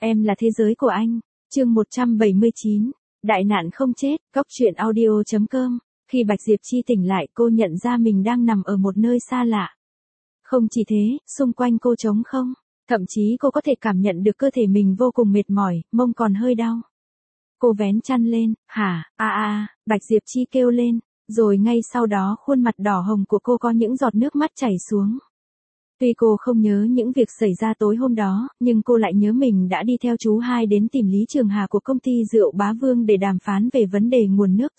Em là thế giới của anh. Chương 179. Đại nạn không chết. Góc truyện audio.com. Khi Bạch Diệp Chi tỉnh lại, cô nhận ra mình đang nằm ở một nơi xa lạ. Không chỉ thế, xung quanh cô trống không. Thậm chí cô có thể cảm nhận được cơ thể mình vô cùng mệt mỏi, mông còn hơi đau. Cô vén chăn lên. Hả? Bạch Diệp Chi kêu lên. Rồi ngay sau đó khuôn mặt đỏ hồng của cô có những giọt nước mắt chảy xuống. Tuy cô không nhớ những việc xảy ra tối hôm đó, nhưng cô lại nhớ mình đã đi theo chú hai đến tìm Lý Trường Hà của công ty rượu Bá Vương để đàm phán về vấn đề nguồn nước.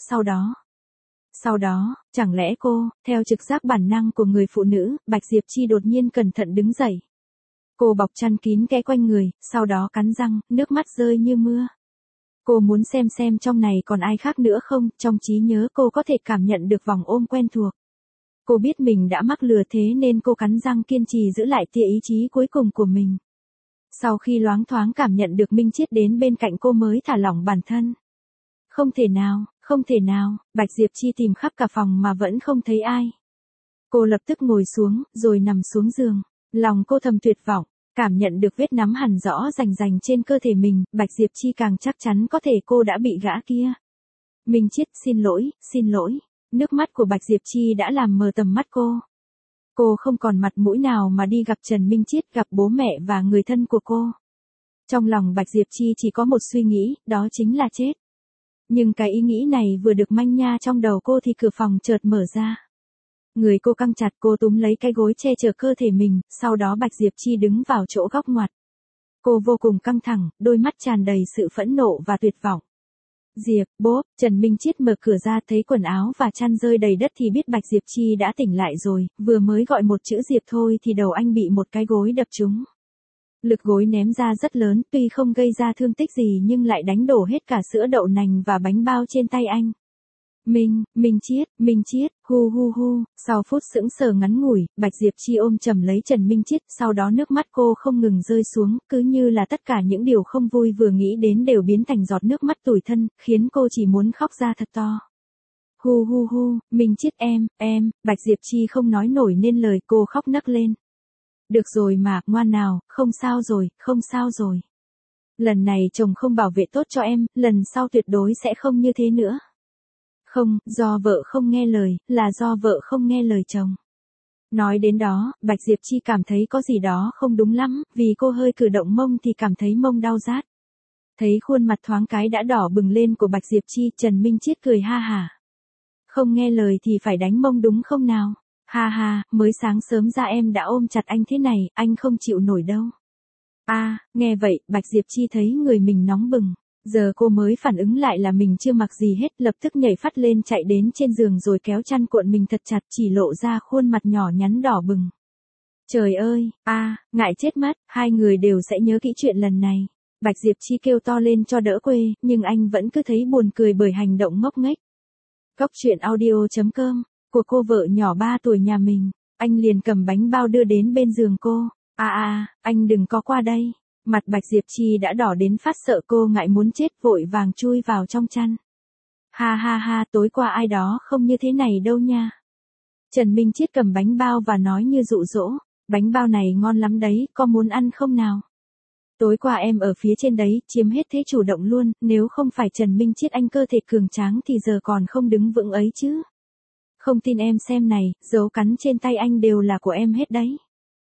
Sau đó, chẳng lẽ cô, theo trực giác bản năng của người phụ nữ, Bạch Diệp Chi đột nhiên cẩn thận đứng dậy. Cô bọc chăn kín kẽ quanh người, sau đó cắn răng, nước mắt rơi như mưa. Cô muốn xem trong này còn ai khác nữa không, trong trí nhớ cô có thể cảm nhận được vòng ôm quen thuộc. Cô biết mình đã mắc lừa thế nên cô cắn răng kiên trì giữ lại tia ý chí cuối cùng của mình. Sau khi loáng thoáng cảm nhận được Minh Chiết đến bên cạnh cô mới thả lỏng bản thân. Không thể nào, Bạch Diệp Chi tìm khắp cả phòng mà vẫn không thấy ai. Cô lập tức ngồi xuống, rồi nằm xuống giường. Lòng cô thầm tuyệt vọng, cảm nhận được vết nắm hằn rõ rành trên cơ thể mình, Bạch Diệp Chi càng chắc chắn có thể cô đã bị gã kia. Minh Chiết, xin lỗi. Nước mắt của Bạch Diệp Chi đã làm mờ tầm mắt cô. Cô không còn mặt mũi nào mà đi gặp Trần Minh Chiết, gặp bố mẹ và người thân của cô. Trong lòng Bạch Diệp Chi chỉ có một suy nghĩ, đó chính là chết. Nhưng cái ý nghĩ này vừa được manh nha trong đầu cô thì cửa phòng chợt mở ra. Người cô căng chặt, cô túm lấy cái gối che chở cơ thể mình, sau đó Bạch Diệp Chi đứng vào chỗ góc ngoặt. Cô vô cùng căng thẳng, đôi mắt tràn đầy sự phẫn nộ và tuyệt vọng. Diệp, bốp, Trần Minh Chiết mở cửa ra thấy quần áo và chăn rơi đầy đất thì biết Bạch Diệp Chi đã tỉnh lại rồi, vừa mới gọi một chữ Diệp thôi thì đầu anh bị một cái gối đập trúng. Lực gối ném ra rất lớn, tuy không gây ra thương tích gì nhưng lại đánh đổ hết cả sữa đậu nành và bánh bao trên tay anh. Minh Chiết, hu. Sau phút sững sờ ngắn ngủi, Bạch Diệp Chi ôm chầm lấy Trần Minh Chiết, sau đó nước mắt cô không ngừng rơi xuống, cứ như là tất cả những điều không vui vừa nghĩ đến đều biến thành giọt nước mắt tủi thân, khiến cô chỉ muốn khóc ra thật to. Hu, Minh Chiết em, Bạch Diệp Chi không nói nổi nên lời, cô khóc nấc lên. Được rồi mà, ngoan nào, không sao rồi. Lần này chồng không bảo vệ tốt cho em, lần sau tuyệt đối sẽ không như thế nữa. Không, do vợ không nghe lời, là do vợ không nghe lời chồng. Nói đến đó, Bạch Diệp Chi cảm thấy có gì đó không đúng lắm, vì cô hơi cử động mông thì cảm thấy mông đau rát. Thấy khuôn mặt thoáng cái đã đỏ bừng lên của Bạch Diệp Chi, Trần Minh Chiết cười ha hả. Không nghe lời thì phải đánh mông đúng không nào? Ha, mới sáng sớm ra em đã ôm chặt anh thế này, anh không chịu nổi đâu. Nghe vậy, Bạch Diệp Chi thấy người mình nóng bừng. Giờ cô mới phản ứng lại là mình chưa mặc gì hết, lập tức nhảy phắt lên chạy đến trên giường rồi kéo chăn cuộn mình thật chặt, chỉ lộ ra khuôn mặt nhỏ nhắn đỏ bừng. Trời ơi, ngại chết mất, hai người đều sẽ nhớ kỹ chuyện lần này. Bạch Diệp Chi kêu to lên cho đỡ quê, nhưng anh vẫn cứ thấy buồn cười bởi hành động ngốc nghếch. Góc truyện audio.com, của cô vợ nhỏ 3 tuổi nhà mình, anh liền cầm bánh bao đưa đến bên giường cô. Anh đừng có qua đây. Mặt Bạch Diệp Chi đã đỏ đến phát sợ, cô ngại muốn chết vội vàng chui vào trong chăn. Ha, tối qua ai đó không như thế này đâu nha. Trần Minh Chiết cầm bánh bao và nói như dụ dỗ, bánh bao này ngon lắm đấy, có muốn ăn không nào? Tối qua em ở phía trên đấy, chiếm hết thế chủ động luôn, nếu không phải Trần Minh Chiết anh cơ thể cường tráng thì giờ còn không đứng vững ấy chứ. Không tin em xem này, dấu cắn trên tay anh đều là của em hết đấy.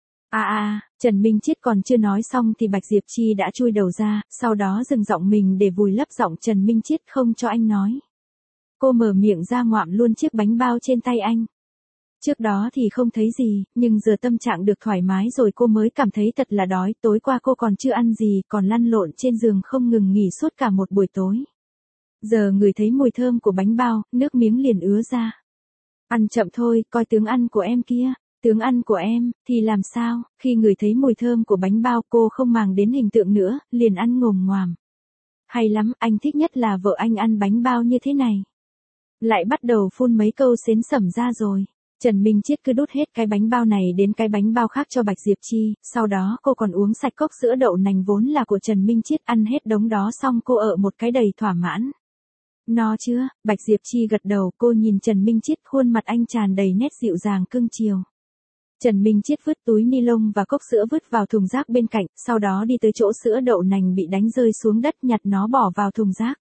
Trần Minh Chiết còn chưa nói xong thì Bạch Diệp Chi đã chui đầu ra, sau đó dừng giọng mình để vùi lấp giọng Trần Minh Chiết không cho anh nói. Cô mở miệng ra ngoạm luôn chiếc bánh bao trên tay anh. Trước đó thì không thấy gì, nhưng giờ tâm trạng được thoải mái rồi cô mới cảm thấy thật là đói, tối qua cô còn chưa ăn gì, còn lăn lộn trên giường không ngừng nghỉ suốt cả một buổi tối. Giờ ngửi thấy mùi thơm của bánh bao, nước miếng liền ứa ra. Ăn chậm thôi, coi tướng ăn của em kia. Tướng ăn của em, thì làm sao, khi ngửi thấy mùi thơm của bánh bao cô không màng đến hình tượng nữa, liền ăn ngồm ngoàm. Hay lắm, anh thích nhất là vợ anh ăn bánh bao như thế này. Lại bắt đầu phun mấy câu xến xẩm ra rồi. Trần Minh Chiết cứ đút hết cái bánh bao này đến cái bánh bao khác cho Bạch Diệp Chi, sau đó cô còn uống sạch cốc sữa đậu nành vốn là của Trần Minh Chiết, ăn hết đống đó xong cô ở một cái đầy thỏa mãn. No chưa? Bạch Diệp Chi gật đầu, cô nhìn Trần Minh Chiết, khuôn mặt anh tràn đầy nét dịu dàng cưng chiều. Trần Minh Chiết vứt túi ni lông và cốc sữa vứt vào thùng rác bên cạnh, sau đó đi tới chỗ sữa đậu nành bị đánh rơi xuống đất nhặt nó bỏ vào thùng rác.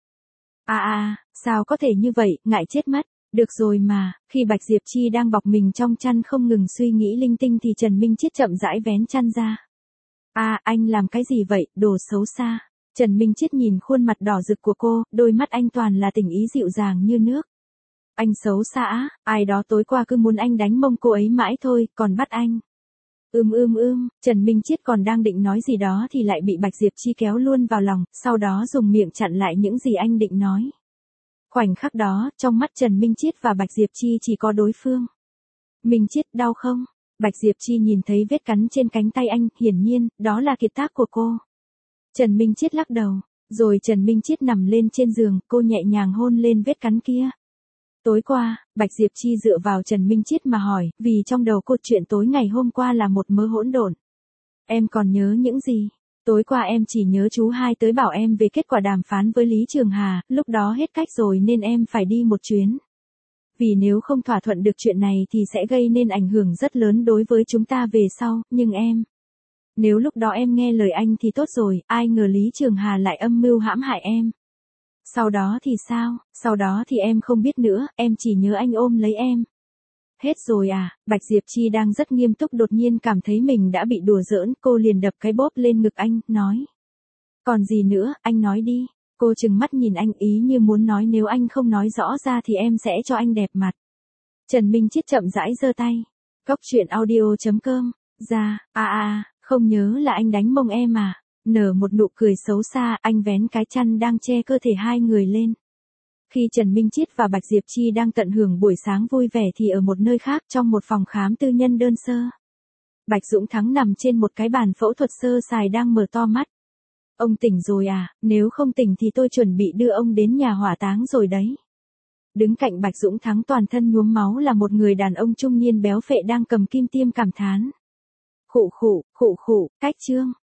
Sao có thể như vậy, ngại chết mất. Được rồi mà, khi Bạch Diệp Chi đang bọc mình trong chăn không ngừng suy nghĩ linh tinh thì Trần Minh Chiết chậm rãi vén chăn ra. Anh làm cái gì vậy, đồ xấu xa. Trần Minh Chiết nhìn khuôn mặt đỏ rực của cô, đôi mắt anh toàn là tình ý dịu dàng như nước. Anh xấu xa, ai đó tối qua cứ muốn anh đánh mông cô ấy mãi thôi, còn bắt anh. Trần Minh Chiết còn đang định nói gì đó thì lại bị Bạch Diệp Chi kéo luôn vào lòng, sau đó dùng miệng chặn lại những gì anh định nói. Khoảnh khắc đó, trong mắt Trần Minh Chiết và Bạch Diệp Chi chỉ có đối phương. Minh Chiết, đau không? Bạch Diệp Chi nhìn thấy vết cắn trên cánh tay anh, hiển nhiên, đó là kiệt tác của cô. Trần Minh Chiết lắc đầu, rồi Trần Minh Chiết nằm lên trên giường, cô nhẹ nhàng hôn lên vết cắn kia. Tối qua, Bạch Diệp Chi dựa vào Trần Minh Chiết mà hỏi, vì trong đầu cô chuyện tối ngày hôm qua là một mớ hỗn độn. Em còn nhớ những gì? Tối qua em chỉ nhớ chú hai tới bảo em về kết quả đàm phán với Lý Trường Hà, lúc đó hết cách rồi nên em phải đi một chuyến. Vì nếu không thỏa thuận được chuyện này thì sẽ gây nên ảnh hưởng rất lớn đối với chúng ta về sau, nhưng em... Nếu lúc đó em nghe lời anh thì tốt rồi, ai ngờ Lý Trường Hà lại âm mưu hãm hại em. Sau đó thì sao? Sau đó thì em không biết nữa, em chỉ nhớ anh ôm lấy em. Hết rồi à? Bạch Diệp Chi đang rất nghiêm túc đột nhiên cảm thấy mình đã bị đùa giỡn, cô liền đập cái bóp lên ngực anh, nói. Còn gì nữa, anh nói đi. Cô trừng mắt nhìn anh ý như muốn nói nếu anh không nói rõ ra thì em sẽ cho anh đẹp mặt. Trần Minh Chiết chậm rãi giơ tay. Cóc truyện audio.com. Ra, không nhớ là anh đánh mông em à. Nở một nụ cười xấu xa, anh vén cái chăn đang che cơ thể hai người lên. Khi Trần Minh Chiết và Bạch Diệp Chi đang tận hưởng buổi sáng vui vẻ thì ở một nơi khác trong một phòng khám tư nhân đơn sơ. Bạch Dũng Thắng nằm trên một cái bàn phẫu thuật sơ sài đang mở to mắt. Ông tỉnh rồi à, nếu không tỉnh thì tôi chuẩn bị đưa ông đến nhà hỏa táng rồi đấy. Đứng cạnh Bạch Dũng Thắng toàn thân nhuốm máu là một người đàn ông trung niên béo phệ đang cầm kim tiêm cảm thán. Khụ, cách Trương.